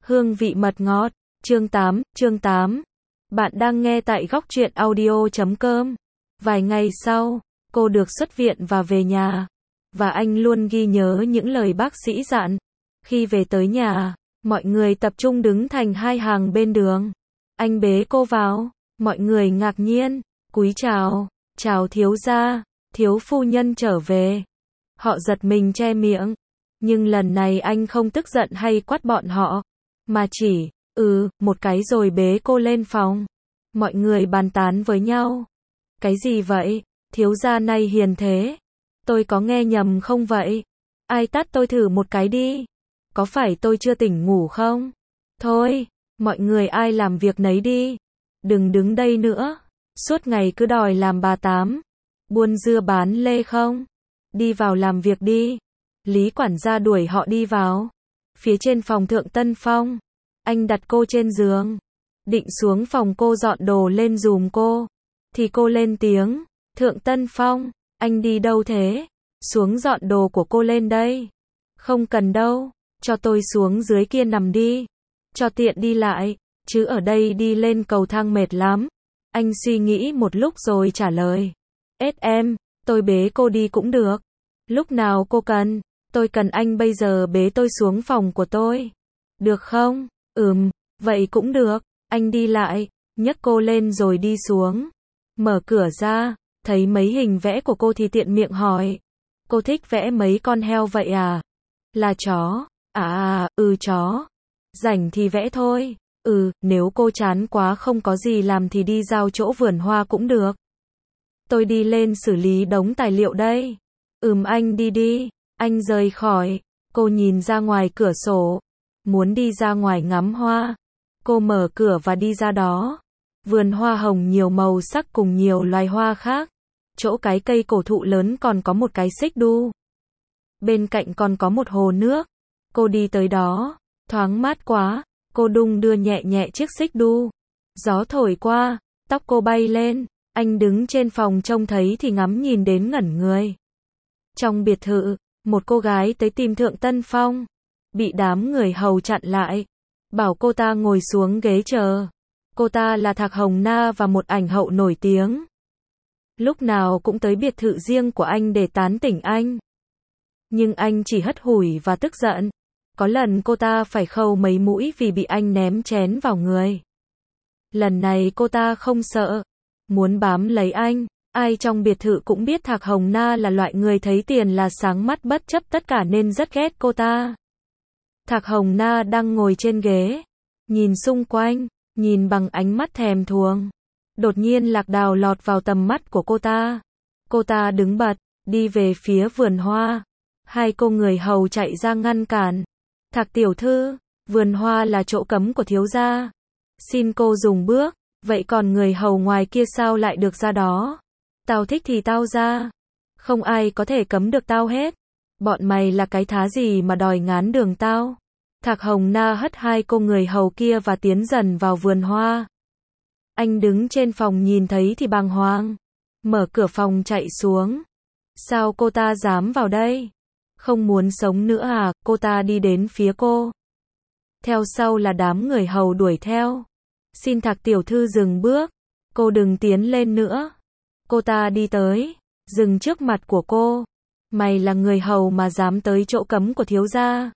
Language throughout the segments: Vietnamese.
Hương vị mật ngọt. Chương 8. Bạn đang nghe tại góc truyện audio.com. Vài ngày sau, cô được xuất viện và về nhà. Và anh luôn ghi nhớ những lời bác sĩ dặn. Khi về tới nhà, mọi người tập trung đứng thành hai hàng bên đường. Anh bế cô vào, mọi người ngạc nhiên, cúi chào, chào thiếu gia, thiếu phu nhân trở về. Họ giật mình che miệng. Nhưng lần này anh không tức giận hay quát bọn họ, mà chỉ, một cái rồi bế cô lên phòng. Mọi người bàn tán với nhau. Cái gì vậy? Thiếu gia này hiền thế. Tôi có nghe nhầm không vậy? Ai tát tôi thử một cái đi. Có phải tôi chưa tỉnh ngủ không? Thôi, mọi người ai làm việc nấy đi. Đừng đứng đây nữa. Suốt ngày cứ đòi làm bà tám. Buôn dưa bán lê không? Đi vào làm việc đi. Lý quản gia đuổi họ đi vào. Phía trên phòng Thượng Tân Phong, anh đặt cô trên giường. Định xuống phòng cô dọn đồ lên giùm cô. Thì cô lên tiếng, Thượng Tân Phong, anh đi đâu thế? Xuống dọn đồ của cô lên đây. Không cần đâu, cho tôi xuống dưới kia nằm đi. Cho tiện đi lại, chứ ở đây đi lên cầu thang mệt lắm. Anh suy nghĩ một lúc rồi trả lời. Em, tôi bế cô đi cũng được. Lúc nào cô cần? Tôi cần anh bây giờ bế tôi xuống phòng của tôi. Được không? Vậy cũng được. Anh đi lại, nhấc cô lên rồi đi xuống. Mở cửa ra, thấy mấy hình vẽ của cô thì tiện miệng hỏi. Cô thích vẽ mấy con heo vậy à? Là chó. Chó. Rảnh thì vẽ thôi. Nếu cô chán quá không có gì làm thì đi giao chỗ vườn hoa cũng được. Tôi đi lên xử lý đống tài liệu đây. Anh đi. Anh rời khỏi. Cô nhìn ra ngoài cửa sổ. Muốn đi ra ngoài ngắm hoa. Cô mở cửa và đi ra đó. Vườn hoa hồng nhiều màu sắc cùng nhiều loài hoa khác. Chỗ cái cây cổ thụ lớn còn có một cái xích đu. Bên cạnh còn có một hồ nước. Cô đi tới đó. Thoáng mát quá. Cô đung đưa nhẹ nhẹ chiếc xích đu. Gió thổi qua. Tóc cô bay lên. Anh đứng trên phòng trông thấy thì ngắm nhìn đến ngẩn người. Trong biệt thự, một cô gái tới tìm Thượng Tân Phong. Bị đám người hầu chặn lại. Bảo cô ta ngồi xuống ghế chờ. Cô ta là Thạc Hồng Na và một ảnh hậu nổi tiếng. Lúc nào cũng tới biệt thự riêng của anh để tán tỉnh anh. Nhưng anh chỉ hất hủi và tức giận. Có lần cô ta phải khâu mấy mũi vì bị anh ném chén vào người. Lần này cô ta không sợ. Muốn bám lấy anh. Ai trong biệt thự cũng biết Thạc Hồng Na là loại người thấy tiền là sáng mắt bất chấp tất cả nên rất ghét cô ta. Thạc Hồng Na đang ngồi trên ghế. Nhìn xung quanh. Nhìn bằng ánh mắt thèm thuồng. Đột nhiên Lạc Đào lọt vào tầm mắt của cô ta. Cô ta đứng bật. Đi về phía vườn hoa. Hai cô người hầu chạy ra ngăn cản. Thạc tiểu thư. Vườn hoa là chỗ cấm của thiếu gia. Xin cô dùng bước. Vậy còn người hầu ngoài kia sao lại được ra đó? Tao thích thì tao ra. Không ai có thể cấm được tao hết. Bọn mày là cái thá gì mà đòi ngán đường tao? Thạc Hồng Na hất hai cô người hầu kia và tiến dần vào vườn hoa. Anh đứng trên phòng nhìn thấy thì bàng hoàng. Mở cửa phòng chạy xuống. Sao cô ta dám vào đây? Không muốn sống nữa à? Cô ta đi đến phía cô. Theo sau là đám người hầu đuổi theo. Xin Thạc tiểu thư dừng bước. Cô đừng tiến lên nữa. Cô ta đi tới. Dừng trước mặt của cô. Mày là người hầu mà dám tới chỗ cấm của thiếu gia.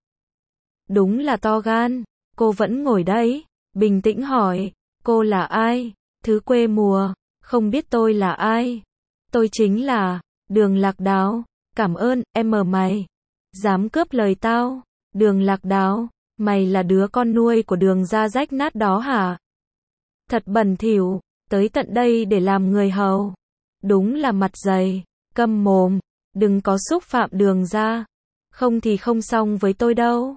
Đúng là to gan. Cô vẫn ngồi đấy. Bình tĩnh hỏi. Cô là ai? Thứ quê mùa. Không biết tôi là ai? Tôi chính là Đường Lạc Đào. Cảm ơn, mày. Dám cướp lời tao. Đường Lạc Đào. Mày là đứa con nuôi của Đường gia rách nát đó hả? Thật bẩn thỉu. Tới tận đây để làm người hầu. Đúng là mặt dày. Câm mồm. Đừng có xúc phạm Đường gia. Không thì không xong với tôi đâu.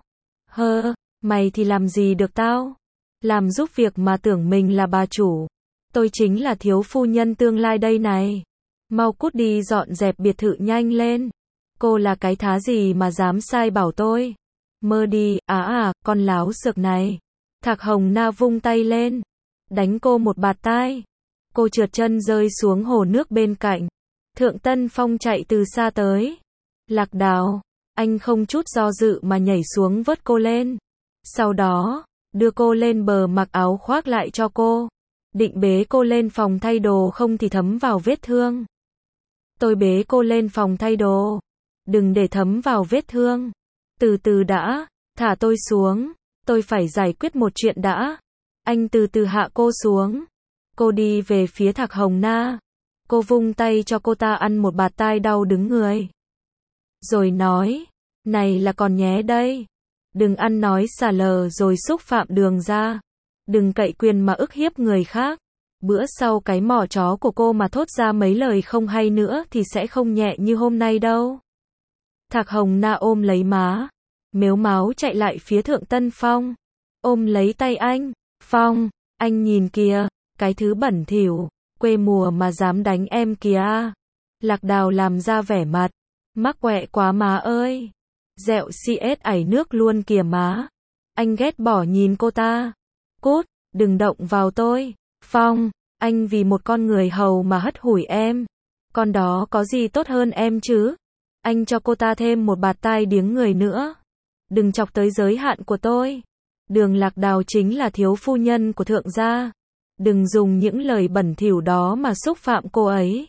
Mày thì làm gì được tao? Làm giúp việc mà tưởng mình là bà chủ. Tôi chính là thiếu phu nhân tương lai đây này. Mau cút đi dọn dẹp biệt thự nhanh lên. Cô là cái thá gì mà dám sai bảo tôi? Mơ đi, con láo xược này. Thạc Hồng Na vung tay lên. Đánh cô một bạt tai. Cô trượt chân rơi xuống hồ nước bên cạnh. Thượng Tân Phong chạy từ xa tới. Lạc Đào. Anh không chút do dự mà nhảy xuống vớt cô lên. Sau đó, đưa cô lên bờ mặc áo khoác lại cho cô. Định bế cô lên phòng thay đồ không thì thấm vào vết thương. Tôi bế cô lên phòng thay đồ. Đừng để thấm vào vết thương. Từ từ đã, thả tôi xuống. Tôi phải giải quyết một chuyện đã. Anh từ từ hạ cô xuống. Cô đi về phía Thạc Hồng Na. Cô vung tay cho cô ta ăn một bạt tai đau đứng người. Rồi nói, này là còn nhé đây. Đừng ăn nói xả lờ rồi xúc phạm Đường ra. Đừng cậy quyền mà ức hiếp người khác. Bữa sau cái mỏ chó của cô mà thốt ra mấy lời không hay nữa thì sẽ không nhẹ như hôm nay đâu. Thạc Hồng Na ôm lấy má. Mếu máo chạy lại phía Thượng Tân Phong. Ôm lấy tay anh. Phong, anh nhìn kìa, cái thứ bẩn thỉu, quê mùa mà dám đánh em kìa. Lạc Đào làm ra vẻ mặt. Mắc quẹ quá má ơi. Dẹo CS ảy nước luôn kìa má. Anh ghét bỏ nhìn cô ta. Cút, đừng động vào tôi. Phong, anh vì một con người hầu mà hất hủi em. Con đó có gì tốt hơn em chứ? Anh cho cô ta thêm một bạt tai điếng người nữa. Đừng chọc tới giới hạn của tôi. Đường Lạc Đào chính là thiếu phu nhân của Thượng gia. Đừng dùng những lời bẩn thỉu đó mà xúc phạm cô ấy.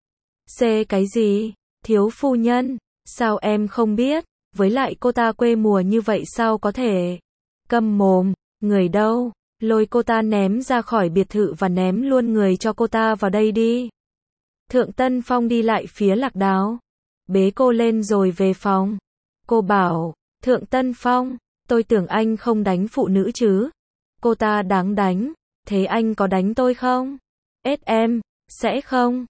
Cái gì? Thiếu phu nhân? Sao em không biết? Với lại cô ta quê mùa như vậy sao có thể? Câm mồm, người đâu? Lôi cô ta ném ra khỏi biệt thự và ném luôn người cho cô ta vào đây đi. Thượng Tân Phong đi lại phía Lạc Đào. Bế cô lên rồi về phòng. Cô bảo, Thượng Tân Phong, tôi tưởng anh không đánh phụ nữ chứ. Cô ta đáng đánh. Thế anh có đánh tôi không? Em, sẽ không.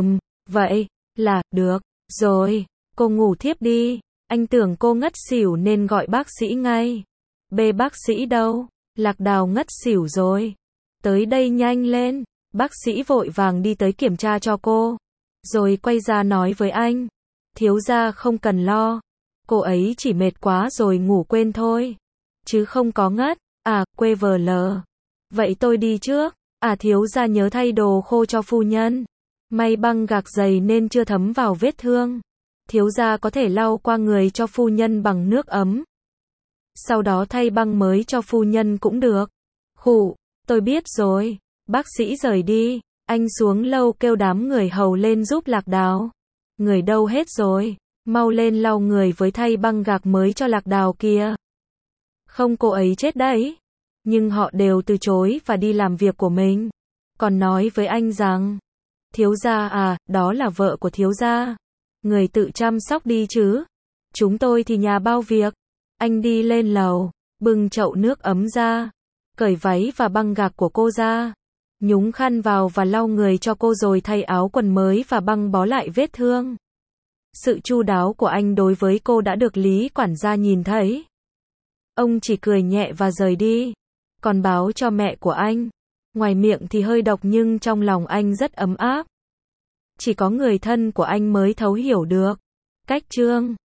Vậy, là, được, rồi, cô ngủ thiếp đi. Anh tưởng cô ngất xỉu nên gọi bác sĩ ngay. Bác sĩ đâu? Lạc Đào ngất xỉu rồi. Tới đây nhanh lên. Bác sĩ vội vàng đi tới kiểm tra cho cô. Rồi quay ra nói với anh. Thiếu gia không cần lo. Cô ấy chỉ mệt quá rồi ngủ quên thôi. Chứ không có ngất. Quê vờ lờ. Vậy tôi đi trước. Thiếu gia nhớ thay đồ khô cho phu nhân. May băng gạc dày nên chưa thấm vào vết thương. Thiếu gia có thể lau qua người cho phu nhân bằng nước ấm. Sau đó thay băng mới cho phu nhân cũng được. Khụ, tôi biết rồi. Bác sĩ rời đi. Anh xuống lâu kêu đám người hầu lên giúp Lạc Đào. Người đâu hết rồi? Mau lên lau người với thay băng gạc mới cho Lạc Đào kia. Không, cô ấy chết đấy. Nhưng họ đều từ chối và đi làm việc của mình. Còn nói với anh rằng, thiếu gia đó là vợ của thiếu gia. Người tự chăm sóc đi chứ. Chúng tôi thì nhà bao việc. Anh đi lên lầu, bưng chậu nước ấm ra, cởi váy và băng gạc của cô ra, nhúng khăn vào và lau người cho cô rồi thay áo quần mới và băng bó lại vết thương. Sự chu đáo của anh đối với cô đã được Lý quản gia nhìn thấy. Ông chỉ cười nhẹ và rời đi. Còn báo cho mẹ của anh. Ngoài miệng thì hơi độc nhưng trong lòng anh rất ấm áp. Chỉ có người thân của anh mới thấu hiểu được. Cách chương